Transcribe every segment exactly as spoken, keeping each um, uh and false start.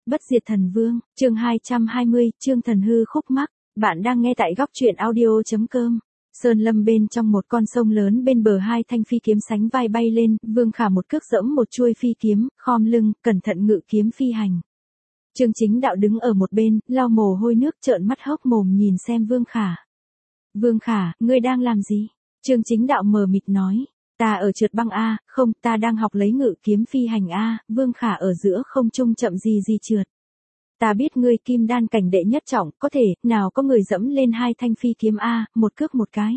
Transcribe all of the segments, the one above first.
Bất diệt thần vương, chương hai trăm hai mươi, Trương Thần Hư khúc mắc. Bạn đang nghe tại góc truyện audio.com. Sơn lâm bên trong một con sông lớn, bên bờ hai thanh phi kiếm sánh vai bay lên, Vương Khả một cước giẫm một chuôi phi kiếm, khom lưng, cẩn thận ngự kiếm phi hành. Trương Chính Đạo đứng ở một bên, lau mồ hôi nước, trợn mắt hốc mồm nhìn xem Vương Khả. Vương Khả, ngươi đang làm gì? Trương Chính Đạo mờ mịt nói. Ta ở trượt băng a, không, ta đang học lấy ngự kiếm phi hành a. Vương Khả ở giữa không trung chậm gì gì trượt. Ta biết ngươi kim đan cảnh đệ nhất trọng, có thể, nào có người dẫm lên hai thanh phi kiếm a, một cước một cái.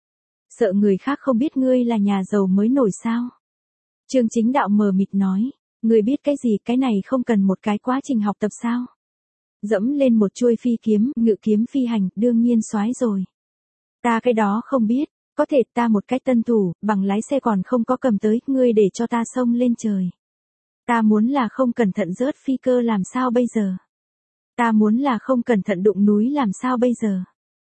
Sợ người khác không biết ngươi là nhà giàu mới nổi sao? Trương Chính Đạo mờ mịt nói, ngươi biết cái gì, cái này không cần một cái quá trình học tập sao? Dẫm lên một chuôi phi kiếm, ngự kiếm phi hành, đương nhiên soái rồi. Ta cái đó không biết. Có thể ta một cái tân thủ, bằng lái xe còn không có cầm tới, ngươi để cho ta xông lên trời. Ta muốn là không cẩn thận rớt phi cơ làm sao bây giờ? Ta muốn là không cẩn thận đụng núi làm sao bây giờ?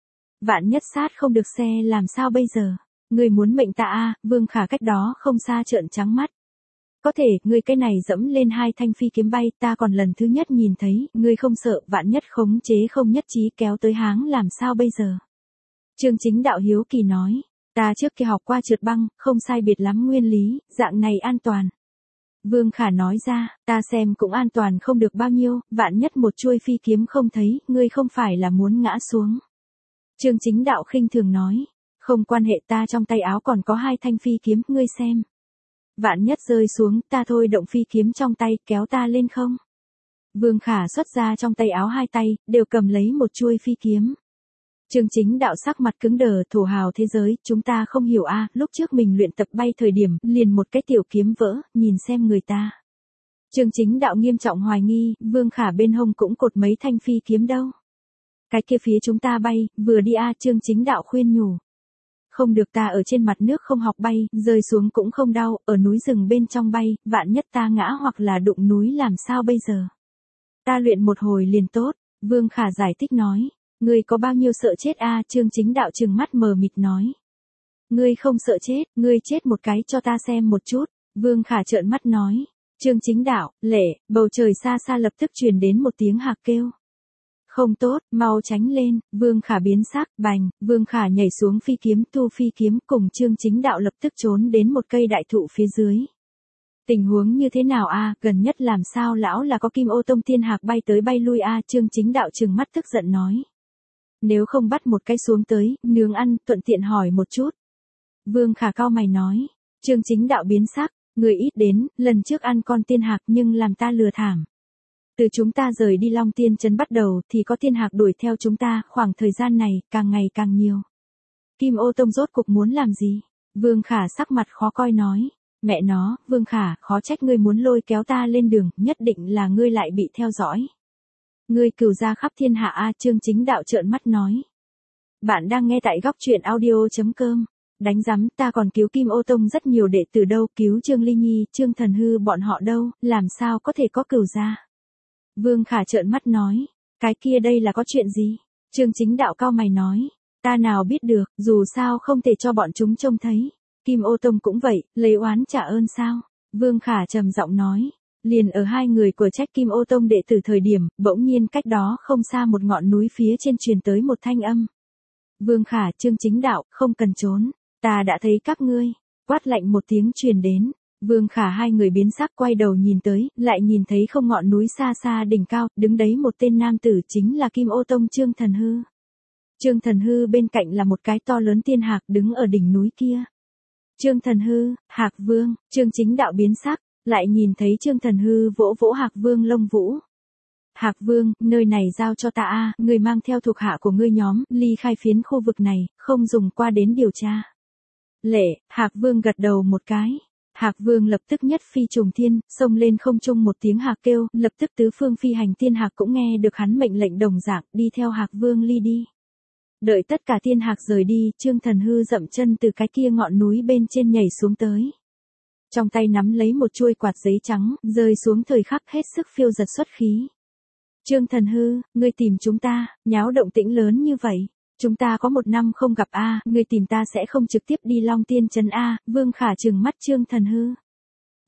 Vạn nhất sát không được xe làm sao bây giờ? Ngươi muốn mệnh ta a? Vương Khả cách đó không xa trợn trắng mắt. Có thể, ngươi cái này dẫm lên hai thanh phi kiếm bay, ta còn lần thứ nhất nhìn thấy, ngươi không sợ, vạn nhất khống chế không nhất trí kéo tới háng làm sao bây giờ? Trương Chính Đạo hiếu kỳ nói. Ta trước kia học qua trượt băng, không sai biệt lắm nguyên lý, dạng này an toàn. Vương Khả nói ra, ta xem cũng an toàn không được bao nhiêu, vạn nhất một chuôi phi kiếm không thấy, ngươi không phải là muốn ngã xuống. Trương Chính Đạo khinh thường nói, không quan hệ, ta trong tay áo còn có hai thanh phi kiếm, ngươi xem. Vạn nhất rơi xuống, ta thôi động phi kiếm trong tay, kéo ta lên không? Vương Khả xuất ra trong tay áo hai tay, đều cầm lấy một chuôi phi kiếm. Trương Chính Đạo sắc mặt cứng đờ, thổ hào thế giới, chúng ta không hiểu a, lúc trước mình luyện tập bay thời điểm, liền một cái tiểu kiếm vỡ, nhìn xem người ta. Trương Chính Đạo nghiêm trọng hoài nghi, Vương Khả bên hông cũng cột mấy thanh phi kiếm đâu. Cái kia phía chúng ta bay, vừa đi a, Trương Chính Đạo khuyên nhủ. Không được, ta ở trên mặt nước không học bay, rơi xuống cũng không đau, ở núi rừng bên trong bay, vạn nhất ta ngã hoặc là đụng núi làm sao bây giờ? Ta luyện một hồi liền tốt, Vương Khả giải thích nói. Ngươi có bao nhiêu sợ chết a? Trương Chính Đạo trừng mắt mờ mịt nói. Ngươi không sợ chết, ngươi chết một cái cho ta xem một chút, Vương Khả trợn mắt nói. Trương Chính Đạo, lệ, bầu trời xa xa lập tức truyền đến một tiếng hạc kêu. Không tốt, mau tránh lên, Vương Khả biến sắc, bành, Vương Khả nhảy xuống phi kiếm, thu phi kiếm, cùng Trương Chính Đạo lập tức trốn đến một cây đại thụ phía dưới. Tình huống như thế nào a? Gần nhất làm sao lão là có Kim Ô Tông tiên hạc bay tới bay lui a? Trương Chính Đạo trừng mắt tức giận nói. Nếu không bắt một cái xuống tới, nướng ăn, thuận tiện hỏi một chút. Vương Khả cao mày nói. Trương Chính Đạo biến sắc, người ít đến, lần trước ăn con tiên hạc nhưng làm ta lừa thảm. Từ chúng ta rời đi Long Tiên Trấn bắt đầu thì có tiên hạc đuổi theo chúng ta, khoảng thời gian này, càng ngày càng nhiều. Kim Ô Tông rốt cục muốn làm gì? Vương Khả sắc mặt khó coi nói. Mẹ nó, Vương Khả, khó trách ngươi muốn lôi kéo ta lên đường, nhất định là ngươi lại bị theo dõi. Ngươi cừu gia khắp thiên hạ a, Trương Chính Đạo trợn mắt nói. Bạn đang nghe tại góc truyện audio.com. Đánh rắm, ta còn cứu Kim Ô Tông rất nhiều đệ tử đâu, cứu Trương Ly Nhi, Trương Thần Hư bọn họ đâu, làm sao có thể có cừu gia? Vương Khả trợn mắt nói. Cái kia đây là có chuyện gì? Trương Chính Đạo cao mày nói. Ta nào biết được, dù sao không thể cho bọn chúng trông thấy. Kim Ô Tông cũng vậy, lấy oán trả ơn sao? Vương Khả trầm giọng nói. Liền ở hai người của trách Kim Ô Tông đệ tử thời điểm, bỗng nhiên cách đó không xa một ngọn núi phía trên truyền tới một thanh âm. Vương Khả, Trương Chính Đạo, không cần trốn, ta đã thấy các ngươi. Quát lạnh một tiếng truyền đến. Vương Khả hai người biến sắc quay đầu nhìn tới, lại nhìn thấy không ngọn núi xa xa đỉnh cao, đứng đấy một tên nam tử chính là Kim Ô Tông Trương Thần Hư. Trương Thần Hư bên cạnh là một cái to lớn tiên hạc đứng ở đỉnh núi kia. Trương Thần Hư, Hạc Vương, Trương Chính Đạo biến sắc. Lại nhìn thấy Trương Thần Hư vỗ vỗ Hạc Vương lông vũ. Hạc Vương, nơi này giao cho ta a, người mang theo thuộc hạ của ngươi nhóm, ly khai phiến khu vực này, không dùng qua đến điều tra. Lệ, Hạc Vương gật đầu một cái. Hạc Vương lập tức nhất phi trùng thiên, xông lên không trung một tiếng hạc kêu, lập tức tứ phương phi hành tiên hạc cũng nghe được hắn mệnh lệnh đồng dạng, đi theo Hạc Vương ly đi. Đợi tất cả tiên hạc rời đi, Trương Thần Hư dậm chân từ cái kia ngọn núi bên trên nhảy xuống tới. Trong tay nắm lấy một chuôi quạt giấy trắng, rơi xuống thời khắc hết sức phiêu giật xuất khí. Trương Thần Hư, ngươi tìm chúng ta, nháo động tĩnh lớn như vậy. Chúng ta có một năm không gặp a, ngươi tìm ta sẽ không trực tiếp đi Long Tiên Trấn a, Vương Khả trừng mắt Trương Thần Hư.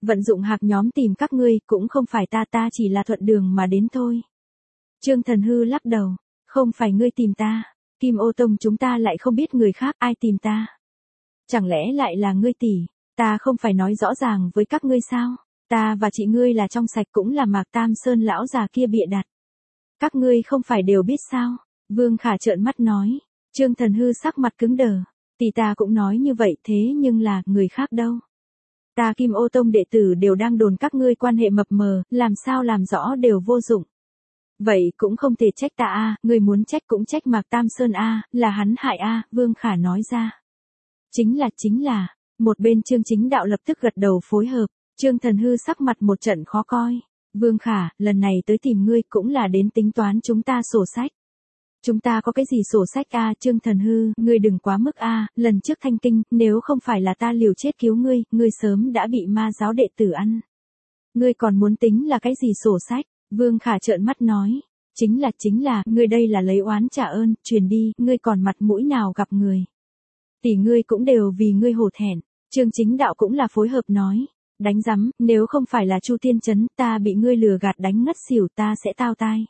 Vận dụng hạc nhóm tìm các ngươi, cũng không phải ta ta chỉ là thuận đường mà đến thôi. Trương Thần Hư lắc đầu, không phải ngươi tìm ta, Kim Ô Tông chúng ta lại không biết người khác ai tìm ta. Chẳng lẽ lại là ngươi tỷ, ta không phải nói rõ ràng với các ngươi sao, ta và chị ngươi là trong sạch cũng là Mạc Tam Sơn lão già kia bịa đặt. Các ngươi không phải đều biết sao, Vương Khả trợn mắt nói, Trương Thần Hư sắc mặt cứng đờ, tỷ ta cũng nói như vậy thế nhưng là, người khác đâu. Ta Kim Ô Tông đệ tử đều đang đồn các ngươi quan hệ mập mờ, làm sao làm rõ đều vô dụng. Vậy cũng không thể trách ta a, người muốn trách cũng trách Mạc Tam Sơn a, là hắn hại a, Vương Khả nói ra. Chính là chính là, một bên Trương Chính Đạo lập tức gật đầu phối hợp, Trương Thần Hư sắc mặt một trận khó coi. Vương Khả, lần này tới tìm ngươi cũng là đến tính toán chúng ta sổ sách. Chúng ta có cái gì sổ sách a, à, Trương Thần Hư, ngươi đừng quá mức a, à, lần trước thanh kinh, nếu không phải là ta liều chết cứu ngươi, ngươi sớm đã bị ma giáo đệ tử ăn. Ngươi còn muốn tính là cái gì sổ sách? Vương Khả trợn mắt nói, chính là chính là, ngươi đây là lấy oán trả ơn, truyền đi, ngươi còn mặt mũi nào gặp người. Tỷ ngươi cũng đều vì ngươi hổ thẹn, Trương Chính Đạo cũng là phối hợp nói, đánh rắm, nếu không phải là Chu Tiên Trấn, ta bị ngươi lừa gạt đánh ngất xỉu ta sẽ tao tai.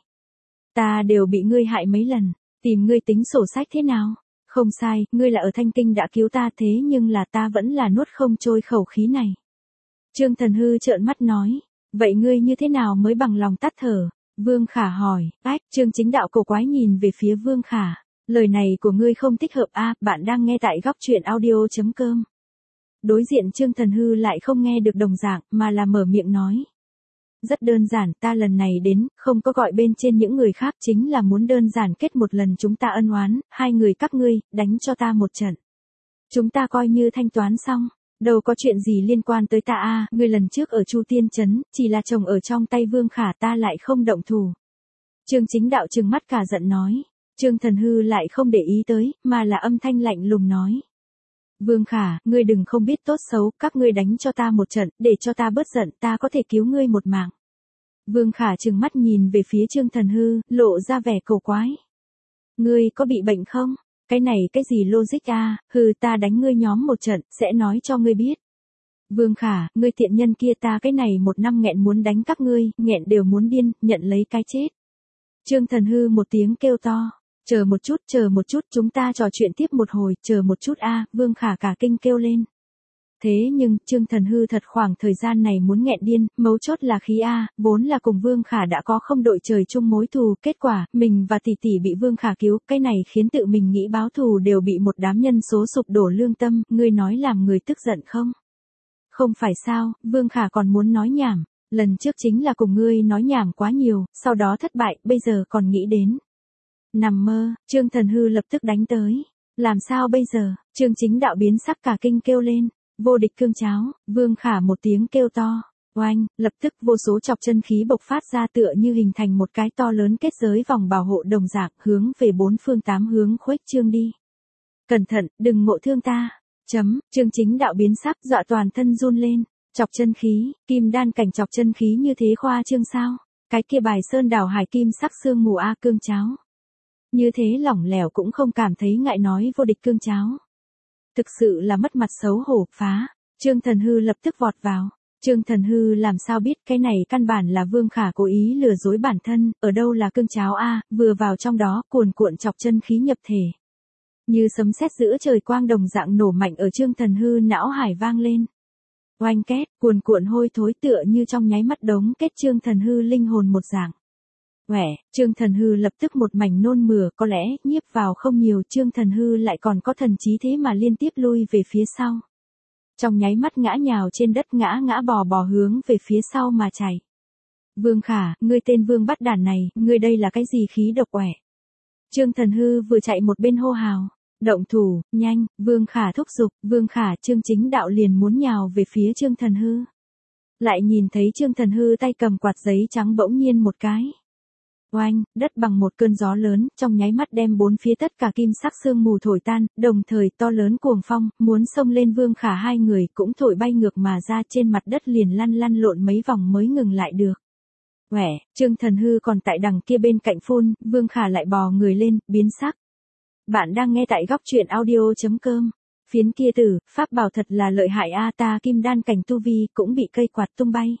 Ta đều bị ngươi hại mấy lần, tìm ngươi tính sổ sách thế nào? Không sai, ngươi là ở Thanh Kinh đã cứu ta thế nhưng là ta vẫn là nuốt không trôi khẩu khí này. Trương Thần Hư trợn mắt nói, vậy ngươi như thế nào mới bằng lòng tắt thở? Vương Khả hỏi, ách, Trương Chính Đạo cổ quái nhìn về phía Vương Khả, lời này của ngươi không thích hợp a, à, bạn đang nghe tại góc truyện audio.com. Đối diện Trương Thần Hư lại không nghe được đồng dạng, mà là mở miệng nói. Rất đơn giản, ta lần này đến, không có gọi bên trên những người khác, chính là muốn đơn giản kết một lần chúng ta ân oán, hai người các ngươi, đánh cho ta một trận. Chúng ta coi như thanh toán xong, đâu có chuyện gì liên quan tới ta a, à, ngươi lần trước ở Chu Tiên Trấn, chỉ là chồng ở trong tay Vương Khả ta lại không động thủ. Trương Chính Đạo trừng mắt cả giận nói, Trương Thần Hư lại không để ý tới, mà là âm thanh lạnh lùng nói. Vương Khả, ngươi đừng không biết tốt xấu, các ngươi đánh cho ta một trận, để cho ta bớt giận, ta có thể cứu ngươi một mạng. Vương Khả trừng mắt nhìn về phía Trương Thần Hư, lộ ra vẻ cổ quái. Ngươi có bị bệnh không? Cái này cái gì logic a, à? Hừ, ta đánh ngươi nhóm một trận, sẽ nói cho ngươi biết. Vương Khả, ngươi tiện nhân kia ta cái này một năm nghẹn muốn đánh các ngươi, nghẹn đều muốn điên, nhận lấy cái chết. Trương Thần Hư một tiếng kêu to. Chờ một chút, chờ một chút, chúng ta trò chuyện tiếp một hồi, chờ một chút a, à, Vương Khả cả kinh kêu lên. Thế nhưng, Trương Thần Hư thật khoảng thời gian này muốn nghẹn điên, mấu chốt là khí a, à, vốn là cùng Vương Khả đã có không đội trời chung mối thù, kết quả, mình và tỷ tỷ bị Vương Khả cứu, cái này khiến tự mình nghĩ báo thù đều bị một đám nhân số sụp đổ lương tâm, ngươi nói làm người tức giận không? Không phải sao, Vương Khả còn muốn nói nhảm, lần trước chính là cùng ngươi nói nhảm quá nhiều, sau đó thất bại, bây giờ còn nghĩ đến. Nằm mơ, Trương Thần Hư lập tức đánh tới. Làm sao bây giờ? Trương Chính Đạo biến sắc cả kinh kêu lên. Vô địch cương cháo, Vương Khả một tiếng kêu to. Oanh, lập tức vô số chọc chân khí bộc phát ra tựa như hình thành một cái to lớn kết giới vòng bảo hộ đồng dạng hướng về bốn phương tám hướng khuếch trương đi. Cẩn thận, đừng ngộ thương ta. Chấm, Trương Chính Đạo biến sắc dọa toàn thân run lên. Chọc chân khí, kim đan cảnh chọc chân khí như thế khoa trương sao? Cái kia bài sơn đảo hải kim sắc xương mù a cương cháo. Như thế lỏng lẻo cũng không cảm thấy ngại nói vô địch cương cháo. Thực sự là mất mặt xấu hổ, phá. Trương Thần Hư lập tức vọt vào. Trương Thần Hư làm sao biết cái này căn bản là Vương Khả cố ý lừa dối bản thân, ở đâu là cương cháo a, vừa vào trong đó, cuồn cuộn chọc chân khí nhập thể. Như sấm sét giữa trời quang đồng dạng nổ mạnh ở Trương Thần Hư não hải vang lên. Oanh két, cuồn cuộn hôi thối tựa như trong nháy mắt đống kết Trương Thần Hư linh hồn một dạng. Quẻ, Trương Thần Hư lập tức một mảnh nôn mửa, có lẽ, nhiếp vào không nhiều, Trương Thần Hư lại còn có thần trí thế mà liên tiếp lui về phía sau. Trong nháy mắt ngã nhào trên đất ngã ngã bò bò hướng về phía sau mà chạy. Vương Khả, ngươi tên Vương bắt đàn này, ngươi đây là cái gì khí độc quẻ? Trương Thần Hư vừa chạy một bên hô hào. Động thủ, nhanh, Vương Khả thúc giục, Vương Khả Trương Chính Đạo liền muốn nhào về phía Trương Thần Hư. Lại nhìn thấy Trương Thần Hư tay cầm quạt giấy trắng bỗng nhiên một cái. Oanh, đất bằng một cơn gió lớn, trong nháy mắt đem bốn phía tất cả kim sắc sương mù thổi tan, đồng thời to lớn cuồng phong, muốn xông lên Vương Khả hai người cũng thổi bay ngược mà ra trên mặt đất liền lăn lăn lộn mấy vòng mới ngừng lại được. Quẻ, Trương Thần Hư còn tại đằng kia bên cạnh phun, Vương Khả lại bò người lên, biến sắc. Bạn đang nghe tại góc truyện audio chấm com. Phiến kia tử, pháp bảo thật là lợi hại a, ta kim đan cảnh tu vi cũng bị cây quạt tung bay.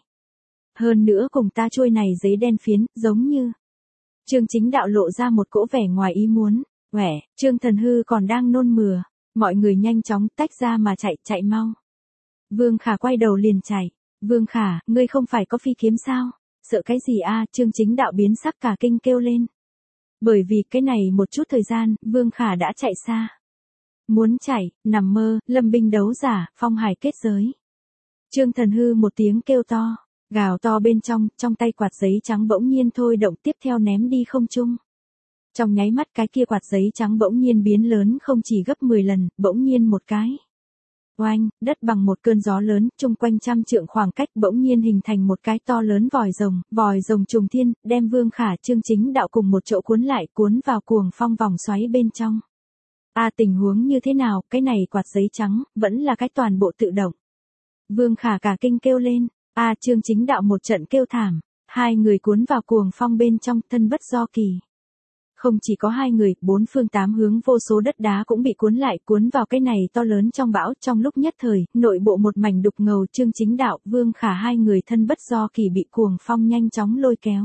Hơn nữa cùng ta trôi này giấy đen phiến, giống như. Trương Chính Đạo lộ ra một cỗ vẻ ngoài ý muốn. Quẻ, Trương Thần Hư còn đang nôn mửa. Mọi người nhanh chóng tách ra mà chạy, chạy mau. Vương Khả quay đầu liền chạy. Vương Khả, ngươi không phải có phi kiếm sao? Sợ cái gì a? Trương Chính Đạo biến sắc cả kinh kêu lên. Bởi vì cái này một chút thời gian, Vương Khả đã chạy xa. Muốn chạy, nằm mơ, lâm binh đấu giả, phong hải kết giới. Trương Thần Hư một tiếng kêu to, gào to bên trong, trong tay quạt giấy trắng bỗng nhiên thôi động tiếp theo ném đi không trung. Trong nháy mắt cái kia quạt giấy trắng bỗng nhiên biến lớn không chỉ gấp mười lần, bỗng nhiên một cái. Oanh, đất bằng một cơn gió lớn, chung quanh trăm trượng khoảng cách bỗng nhiên hình thành một cái to lớn vòi rồng, vòi rồng trùng thiên, đem Vương Khả Trương Chính Đạo cùng một chỗ cuốn lại, cuốn vào cuồng phong vòng xoáy bên trong. A à, tình huống như thế nào, cái này quạt giấy trắng, vẫn là cái toàn bộ tự động. Vương Khả cả kinh kêu lên, A à, Trương Chính Đạo một trận kêu thảm, hai người cuốn vào cuồng phong bên trong, thân bất do kỳ. Không chỉ có hai người, bốn phương tám hướng vô số đất đá cũng bị cuốn lại, cuốn vào cái này to lớn trong bão, trong lúc nhất thời, nội bộ một mảnh đục ngầu. Trương Chính Đạo, Vương Khả hai người thân bất do kỳ bị cuồng phong nhanh chóng lôi kéo.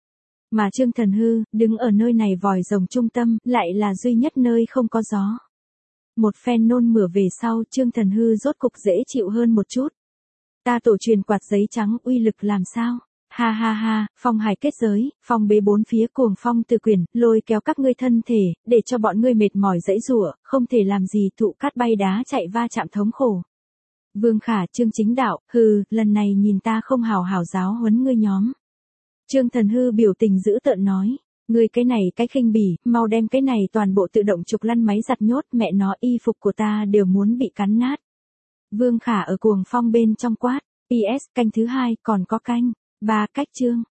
Mà Trương Thần Hư, đứng ở nơi này vòi rồng trung tâm, lại là duy nhất nơi không có gió. Một phen nôn mửa về sau, Trương Thần Hư rốt cục dễ chịu hơn một chút. Ta tổ truyền quạt giấy trắng uy lực làm sao? Ha ha ha, phong hải kết giới, phong bế bốn phía cuồng phong từ quyển, lôi kéo các ngươi thân thể, để cho bọn ngươi mệt mỏi dãy rủa, không thể làm gì thụ cát bay đá chạy va chạm thống khổ. Vương Khả Trương Chính Đạo, hừ, lần này nhìn ta không hào hào giáo huấn ngươi nhóm. Trương Thần Hư biểu tình dữ tợn nói, ngươi cái này cái khinh bỉ, mau đem cái này toàn bộ tự động trục lăn máy giặt nhốt, mẹ nó y phục của ta đều muốn bị cắn nát. Vương Khả ở cuồng phong bên trong quát, pê ét canh thứ hai còn có canh, ba cách chương.